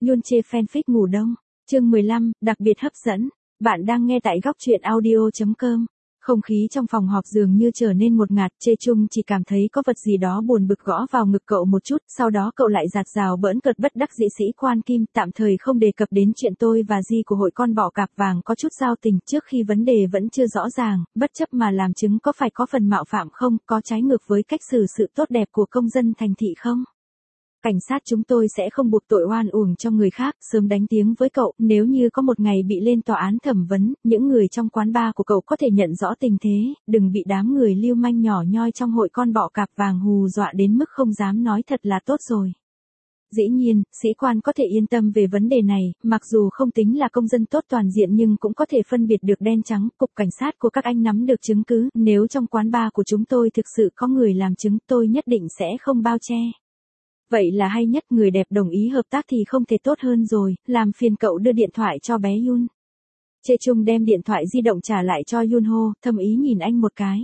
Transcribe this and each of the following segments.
Yun chê fanfic ngủ đông. Chương 15, đặc biệt hấp dẫn. Bạn đang nghe tại góc truyện audio.com. Không khí trong phòng họp dường như trở nên ngột ngạt, Chê Chung chỉ cảm thấy có vật gì đó buồn bực gõ vào ngực cậu một chút, sau đó cậu lại giạt rào bỡn cợt bất đắc dĩ sĩ quan Kim, tạm thời không đề cập đến chuyện tôi và Di của hội con bọ cạp vàng có chút giao tình trước khi vấn đề vẫn chưa rõ ràng, bất chấp mà làm chứng có phải có phần mạo phạm không, có trái ngược với cách xử sự tốt đẹp của công dân thành thị không? Cảnh sát chúng tôi sẽ không buộc tội oan uổng cho người khác, sớm đánh tiếng với cậu, nếu như có một ngày bị lên tòa án thẩm vấn, những người trong quán bar của cậu có thể nhận rõ tình thế, đừng bị đám người lưu manh nhỏ nhoi trong hội con bọ cạp vàng hù dọa đến mức không dám nói thật là tốt rồi. Dĩ nhiên, sĩ quan có thể yên tâm về vấn đề này, mặc dù không tính là công dân tốt toàn diện nhưng cũng có thể phân biệt được đen trắng, cục cảnh sát của các anh nắm được chứng cứ, nếu trong quán bar của chúng tôi thực sự có người làm chứng tôi nhất định sẽ không bao che. Vậy là hay nhất, người đẹp đồng ý hợp tác thì không thể tốt hơn rồi, làm phiền cậu đưa điện thoại cho bé Yun. Chê Chung đem điện thoại di động trả lại cho Yunho, thầm ý nhìn anh một cái.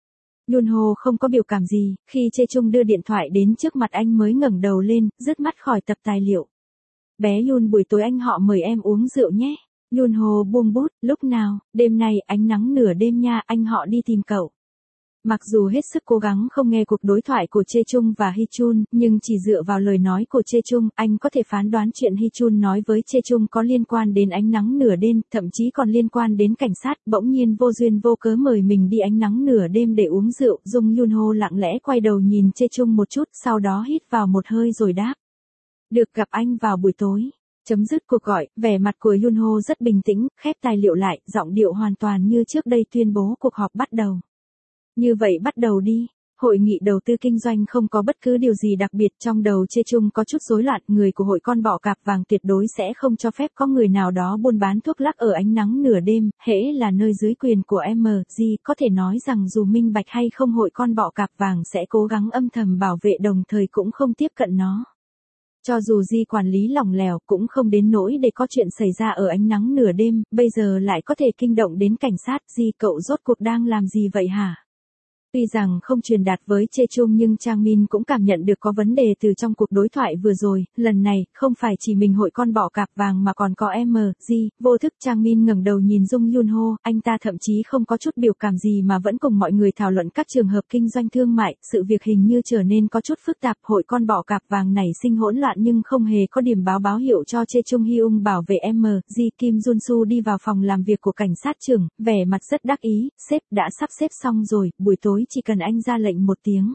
Yunho không có biểu cảm gì, khi Chê Chung đưa điện thoại đến trước mặt anh mới ngẩng đầu lên, dứt mắt khỏi tập tài liệu. Bé Yun, buổi tối anh họ mời em uống rượu nhé. Yunho buông bút, lúc nào, đêm nay ánh nắng nửa đêm nha, anh họ đi tìm cậu. Mặc dù hết sức cố gắng không nghe cuộc đối thoại của Chê Chung và Hee Chun, nhưng chỉ dựa vào lời nói của Chê Chung, anh có thể phán đoán chuyện Hee Chun nói với Chê Chung có liên quan đến ánh nắng nửa đêm, thậm chí còn liên quan đến cảnh sát, bỗng nhiên vô duyên vô cớ mời mình đi ánh nắng nửa đêm để uống rượu. Dung Yunho lặng lẽ quay đầu nhìn Chê Chung một chút, sau đó hít vào một hơi rồi đáp. Được gặp anh vào buổi tối. Chấm dứt cuộc gọi, vẻ mặt của Yunho rất bình tĩnh, khép tài liệu lại, giọng điệu hoàn toàn như trước đây tuyên bố cuộc họp bắt đầu. Như vậy bắt đầu đi. Hội nghị đầu tư kinh doanh không có bất cứ điều gì đặc biệt, trong đầu Chê Chung có chút rối loạn, người của hội con bọ cạp vàng tuyệt đối sẽ không cho phép có người nào đó buôn bán thuốc lắc ở ánh nắng nửa đêm, hễ là nơi dưới quyền của MG, có thể nói rằng dù minh bạch hay không hội con bọ cạp vàng sẽ cố gắng âm thầm bảo vệ đồng thời cũng không tiếp cận nó. Cho dù Di quản lý lỏng lẻo cũng không đến nỗi để có chuyện xảy ra ở ánh nắng nửa đêm, bây giờ lại có thể kinh động đến cảnh sát. Di, cậu rốt cuộc đang làm gì vậy hả? Tuy rằng không truyền đạt với Chê Chung nhưng Trang Min cũng cảm nhận được có vấn đề từ trong cuộc đối thoại vừa rồi, lần này, không phải chỉ mình hội con bọ cạp vàng mà còn có MG, vô thức Trang Min ngẩng đầu nhìn Dung Yunho, anh ta thậm chí không có chút biểu cảm gì mà vẫn cùng mọi người thảo luận các trường hợp kinh doanh thương mại, sự việc hình như trở nên có chút phức tạp, hội con bọ cạp vàng nảy sinh hỗn loạn nhưng không hề có điểm báo hiệu cho Chê Chung Hyung bảo vệ MG. Kim Junsu đi vào phòng làm việc của cảnh sát trưởng, vẻ mặt rất đắc ý, sếp đã sắp xếp xong rồi, buổi tối chỉ cần anh ra lệnh một tiếng.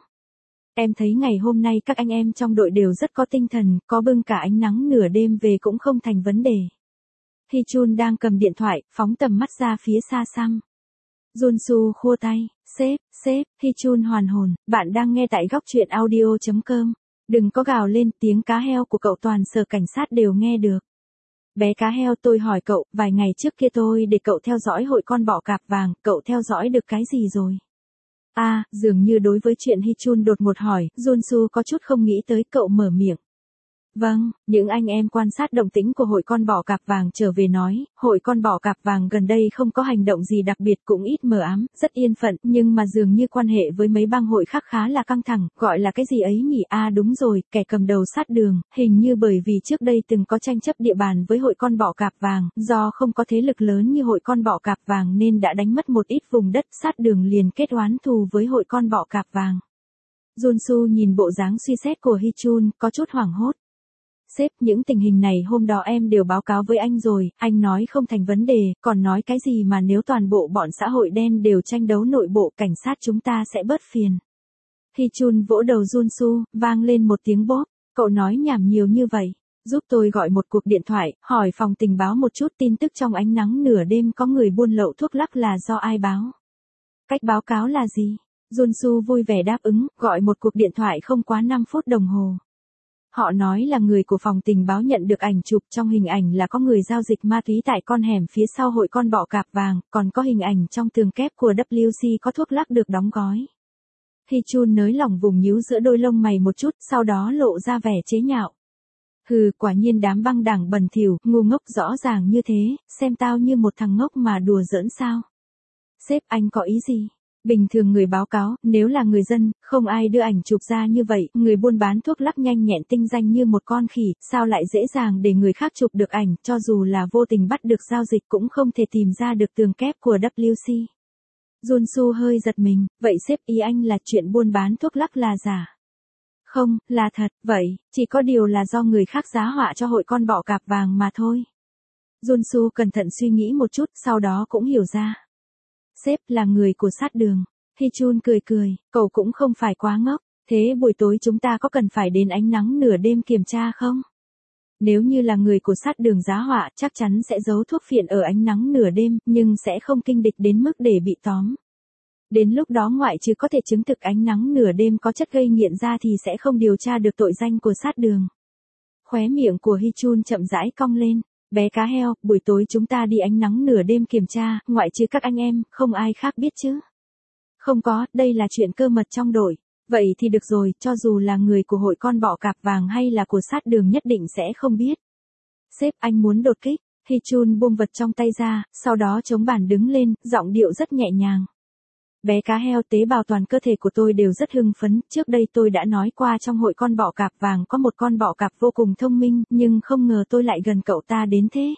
Em thấy ngày hôm nay các anh em trong đội đều rất có tinh thần, có bưng cả ánh nắng nửa đêm về cũng không thành vấn đề. Hee Chun đang cầm điện thoại, phóng tầm mắt ra phía xa xăm. Junsu khua tay, sếp, Hee Chun hoàn hồn, bạn đang nghe tại góc truyện audio.com. Đừng có gào lên, tiếng cá heo của cậu toàn sở cảnh sát đều nghe được. Bé cá heo, tôi hỏi cậu, vài ngày trước kia tôi để cậu theo dõi hội con bọ cạp vàng, cậu theo dõi được cái gì rồi? Dường như đối với chuyện Hee Chun đột ngột hỏi, Junsu có chút không nghĩ tới, cậu mở miệng. Vâng, những anh em quan sát động tĩnh của hội con bọ cạp vàng trở về nói, hội con bọ cạp vàng gần đây không có hành động gì đặc biệt, cũng ít mờ ám, rất yên phận, nhưng mà dường như quan hệ với mấy bang hội khác khá là căng thẳng, gọi là cái gì ấy nhỉ? Đúng rồi, kẻ cầm đầu sát đường, hình như bởi vì trước đây từng có tranh chấp địa bàn với hội con bọ cạp vàng, do không có thế lực lớn như hội con bọ cạp vàng nên đã đánh mất một ít vùng đất, sát đường liền kết oán thù với hội con bọ cạp vàng. Junsu nhìn bộ dáng suy xét của Hee Chun, có chút hoảng hốt. Sếp, những tình hình này hôm đó em đều báo cáo với anh rồi, anh nói không thành vấn đề, còn nói cái gì mà nếu toàn bộ bọn xã hội đen đều tranh đấu nội bộ cảnh sát chúng ta sẽ bớt phiền. Hee Chun vỗ đầu Junsu, vang lên một tiếng bóp, cậu nói nhảm nhiều như vậy, giúp tôi gọi một cuộc điện thoại, hỏi phòng tình báo một chút tin tức trong ánh nắng nửa đêm có người buôn lậu thuốc lắc là do ai báo. Cách báo cáo là gì? Junsu vui vẻ đáp ứng, gọi một cuộc điện thoại không quá 5 phút đồng hồ. Họ nói là người của phòng tình báo nhận được ảnh chụp, trong hình ảnh là có người giao dịch ma túy tại con hẻm phía sau hội con bọ cạp vàng, còn có hình ảnh trong tường kép của WC có thuốc lắc được đóng gói. Hee Chun nới lỏng vùng nhíu giữa đôi lông mày một chút, sau đó lộ ra vẻ chế nhạo. Hừ, quả nhiên đám băng đảng bẩn thỉu, ngu ngốc, rõ ràng như thế, xem tao như một thằng ngốc mà đùa giỡn sao? Sếp, anh có ý gì? Bình thường người báo cáo, nếu là người dân, không ai đưa ảnh chụp ra như vậy, người buôn bán thuốc lắc nhanh nhẹn tinh danh như một con khỉ, sao lại dễ dàng để người khác chụp được ảnh, cho dù là vô tình bắt được giao dịch cũng không thể tìm ra được tường kép của WC. Junsu hơi giật mình, vậy sếp ý anh là chuyện buôn bán thuốc lắc là giả? Không, là thật, vậy, chỉ có điều là do người khác giá họa cho hội con bọ cạp vàng mà thôi. Junsu cẩn thận suy nghĩ một chút, sau đó cũng hiểu ra. Sếp là người của sát đường. Hichun cười cười, cậu cũng không phải quá ngốc, thế buổi tối chúng ta có cần phải đến ánh nắng nửa đêm kiểm tra không? Nếu như là người của sát đường giá họa, chắc chắn sẽ giấu thuốc phiện ở ánh nắng nửa đêm, nhưng sẽ không kinh địch đến mức để bị tóm. Đến lúc đó ngoại trừ có thể chứng thực ánh nắng nửa đêm có chất gây nghiện ra thì sẽ không điều tra được tội danh của sát đường. Khóe miệng của Hichun chậm rãi cong lên. Bé cá heo, buổi tối chúng ta đi ánh nắng nửa đêm kiểm tra, ngoại trừ các anh em, không ai khác biết chứ? Không có, đây là chuyện cơ mật trong đội. Vậy thì được rồi, cho dù là người của hội con bọ cạp vàng hay là của sát đường nhất định sẽ không biết. Sếp, anh muốn đột kích. Hichun buông vật trong tay ra, sau đó chống bàn đứng lên, giọng điệu rất nhẹ nhàng. Bé cá heo, tế bào toàn cơ thể của tôi đều rất hưng phấn, trước đây tôi đã nói qua trong hội con bọ cạp vàng có một con bọ cạp vô cùng thông minh, nhưng không ngờ tôi lại gần cậu ta đến thế.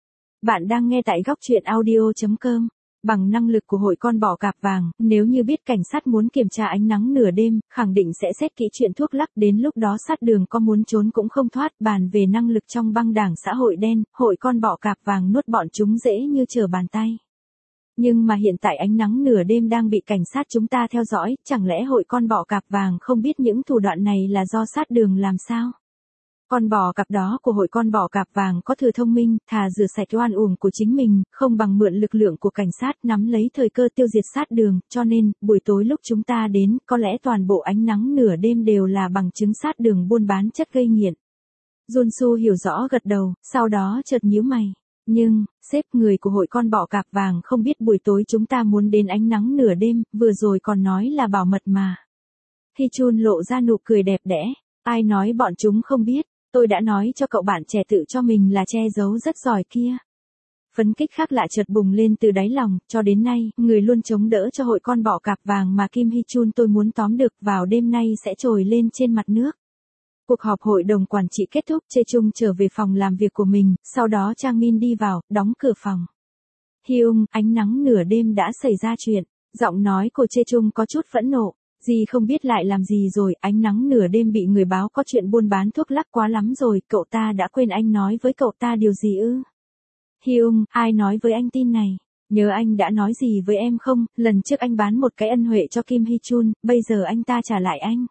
Bạn đang nghe tại góc truyện audio.com. Bằng năng lực của hội con bọ cạp vàng, nếu như biết cảnh sát muốn kiểm tra ánh nắng nửa đêm, khẳng định sẽ xét kỹ chuyện thuốc lắc, đến lúc đó sát đường có muốn trốn cũng không thoát. Bàn về năng lực trong băng đảng xã hội đen, hội con bọ cạp vàng nuốt bọn chúng dễ như trở bàn tay. Nhưng mà hiện tại ánh nắng nửa đêm đang bị cảnh sát chúng ta theo dõi, chẳng lẽ hội con bọ cạp vàng không biết những thủ đoạn này là do sát đường làm sao? Con bò cạp đó của hội con bò cạp vàng có thừa thông minh, thà rửa sạch oan uổng của chính mình, không bằng mượn lực lượng của cảnh sát nắm lấy thời cơ tiêu diệt sát đường, cho nên, buổi tối lúc chúng ta đến, có lẽ toàn bộ ánh nắng nửa đêm đều là bằng chứng sát đường buôn bán chất gây nghiện. Junsu hiểu rõ gật đầu, sau đó chợt nhíu mày. Nhưng, sếp, người của hội con bọ cạp vàng không biết buổi tối chúng ta muốn đến ánh nắng nửa đêm, vừa rồi còn nói là bảo mật mà. Hichun lộ ra nụ cười đẹp đẽ, ai nói bọn chúng không biết, tôi đã nói cho cậu bạn trẻ tự cho mình là che giấu rất giỏi kia. Phấn kích khác lạ chợt bùng lên từ đáy lòng, cho đến nay, người luôn chống đỡ cho hội con bọ cạp vàng mà Kim Hichun tôi muốn tóm được vào đêm nay sẽ trồi lên trên mặt nước. Cuộc họp hội đồng quản trị kết thúc, Chê Chung trở về phòng làm việc của mình, sau đó Trang Min đi vào, đóng cửa phòng. Hyung, ánh nắng nửa đêm đã xảy ra chuyện, giọng nói của Chê Chung có chút phẫn nộ. Dì không biết lại làm gì rồi, ánh nắng nửa đêm bị người báo có chuyện buôn bán thuốc lắc quá lắm rồi, cậu ta đã quên anh nói với cậu ta điều gì ư? Hyung, ai nói với anh tin này? Nhớ anh đã nói gì với em không, lần trước anh bán một cái ân huệ cho Kim Hichun, bây giờ anh ta trả lại anh.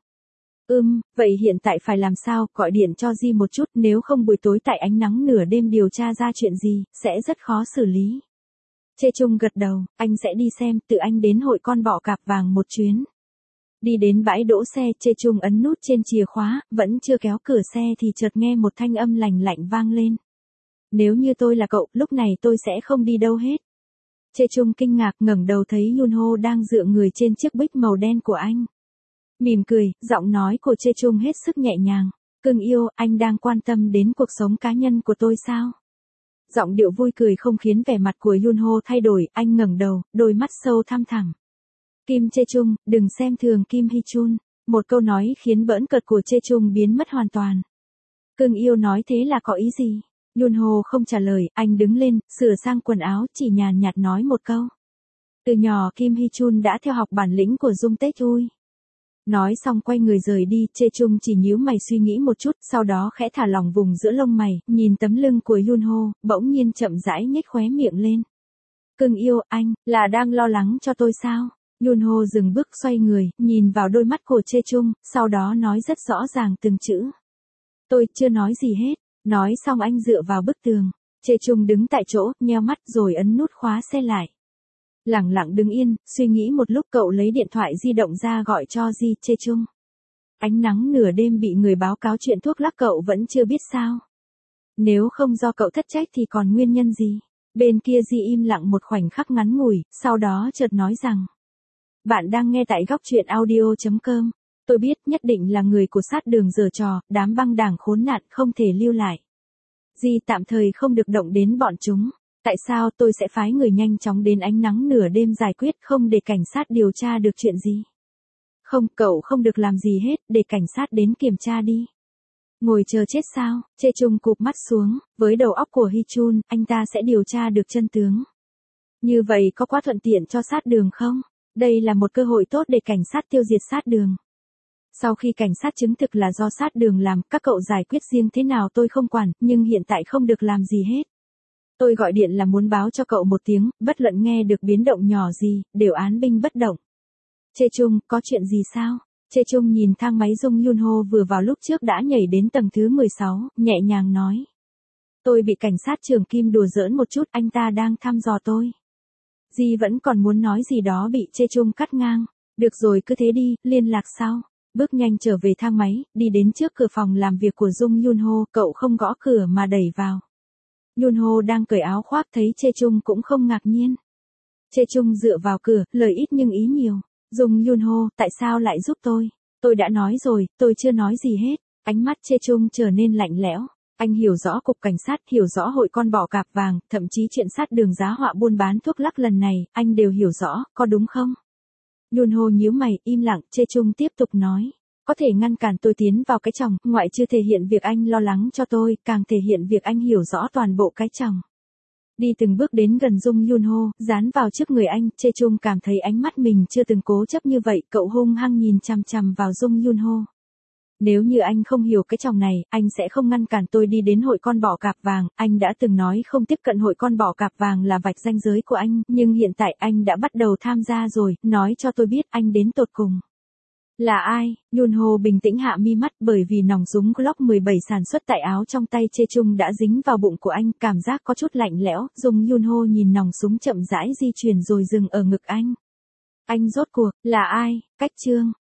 Vậy hiện tại phải làm sao, gọi điện cho Di một chút, nếu không buổi tối tại ánh nắng nửa đêm điều tra ra chuyện gì, sẽ rất khó xử lý. Chê Chung gật đầu, anh sẽ đi xem, tự anh đến hội con bọ cạp vàng một chuyến. Đi đến bãi đỗ xe, Chê Chung ấn nút trên chìa khóa, vẫn chưa kéo cửa xe thì chợt nghe một thanh âm lành lạnh vang lên. Nếu như tôi là cậu, lúc này tôi sẽ không đi đâu hết. Chê Chung kinh ngạc ngẩng đầu thấy Yunho đang dựa người trên chiếc bích màu đen của anh. Mỉm cười, giọng nói của Chê Chung hết sức nhẹ nhàng. Cưng yêu, anh đang quan tâm đến cuộc sống cá nhân của tôi sao? Giọng điệu vui cười không khiến vẻ mặt của Yunho thay đổi, anh ngẩng đầu, đôi mắt sâu thăm thẳm. Kim Chê Chung, đừng xem thường Kim Hichun. Một câu nói khiến bỡn cợt của Chê Chung biến mất hoàn toàn. Cưng yêu nói thế là có ý gì? Yunho không trả lời, anh đứng lên, sửa sang quần áo, chỉ nhàn nhạt nói một câu. Từ nhỏ Kim Hichun đã theo học bản lĩnh của Dung Tết Ui. Nói xong quay người rời đi, Chê Chung chỉ nhíu mày suy nghĩ một chút, sau đó khẽ thả lỏng vùng giữa lông mày, nhìn tấm lưng của Yunho, bỗng nhiên chậm rãi nhếch khóe miệng lên. Cưng yêu, anh, là đang lo lắng cho tôi sao? Yunho dừng bước xoay người, nhìn vào đôi mắt của Chê Chung, sau đó nói rất rõ ràng từng chữ. Tôi chưa nói gì hết, nói xong anh dựa vào bức tường. Chê Chung đứng tại chỗ, nheo mắt rồi ấn nút khóa xe lại. Lẳng lặng đứng yên, suy nghĩ một lúc cậu lấy điện thoại di động ra gọi cho Di. Chê Chung. Ánh nắng nửa đêm bị người báo cáo chuyện thuốc lắc cậu vẫn chưa biết sao? Nếu không do cậu thất trách thì còn nguyên nhân gì? Bên kia Di im lặng một khoảnh khắc ngắn ngủi, sau đó chợt nói rằng. Bạn đang nghe tại góc truyện audio.com. Tôi biết nhất định là người của sát đường giở trò, đám băng đảng khốn nạn không thể lưu lại. Di tạm thời không được động đến bọn chúng. Tại sao tôi sẽ phái người nhanh chóng đến ánh nắng nửa đêm giải quyết không để cảnh sát điều tra được chuyện gì? Không, cậu không được làm gì hết, để cảnh sát đến kiểm tra đi. Ngồi chờ chết sao? Chê Chung cụp mắt xuống, với đầu óc của Hy Chun, anh ta sẽ điều tra được chân tướng. Như vậy có quá thuận tiện cho sát đường không? Đây là một cơ hội tốt để cảnh sát tiêu diệt sát đường. Sau khi cảnh sát chứng thực là do sát đường làm, các cậu giải quyết riêng thế nào tôi không quản, nhưng hiện tại không được làm gì hết. Tôi gọi điện là muốn báo cho cậu một tiếng, bất luận nghe được biến động nhỏ gì, đều án binh bất động. Chê Chung, có chuyện gì sao? Chê Chung nhìn thang máy Jung Yun Ho vừa vào lúc trước đã nhảy đến tầng thứ 16, nhẹ nhàng nói. Tôi bị cảnh sát trưởng Kim đùa giỡn một chút, anh ta đang thăm dò tôi. Di vẫn còn muốn nói gì đó bị Chê Chung cắt ngang. Được rồi cứ thế đi, liên lạc sau. Bước nhanh trở về thang máy, đi đến trước cửa phòng làm việc của Jung Yun Ho, cậu không gõ cửa mà đẩy vào. Yun Ho đang cởi áo khoác thấy Chê Chung cũng không ngạc nhiên. Chê Chung dựa vào cửa, lời ít nhưng ý nhiều. Jung Yun Ho, tại sao lại giúp tôi? Tôi đã nói rồi, tôi chưa nói gì hết. Ánh mắt Chê Chung trở nên lạnh lẽo. Anh hiểu rõ cục cảnh sát, hiểu rõ hội con bò cạp vàng, thậm chí chuyện sát đường giá họa buôn bán thuốc lắc lần này, anh đều hiểu rõ, có đúng không? Yun Ho nhíu mày, im lặng, Chê Chung tiếp tục nói. Có thể ngăn cản tôi tiến vào cái chồng, ngoại trừ thể hiện việc anh lo lắng cho tôi, càng thể hiện việc anh hiểu rõ toàn bộ cái chồng. Đi từng bước đến gần Jung Yun Ho, dán vào trước người anh, Chê Chung cảm thấy ánh mắt mình chưa từng cố chấp như vậy, cậu hung hăng nhìn chằm chằm vào Jung Yun Ho. Nếu như anh không hiểu cái chồng này, anh sẽ không ngăn cản tôi đi đến hội con bò cạp vàng, anh đã từng nói không tiếp cận hội con bò cạp vàng là vạch ranh giới của anh, nhưng hiện tại anh đã bắt đầu tham gia rồi, nói cho tôi biết anh đến tột cùng. Là ai? Yun Ho bình tĩnh hạ mi mắt bởi vì nòng súng Glock 17 sản xuất tại áo trong tay Chê Chung đã dính vào bụng của anh, cảm giác có chút lạnh lẽo, Jung Yun Ho nhìn nòng súng chậm rãi di chuyển rồi dừng ở ngực anh. Anh rốt cuộc, là ai? Cách Trương.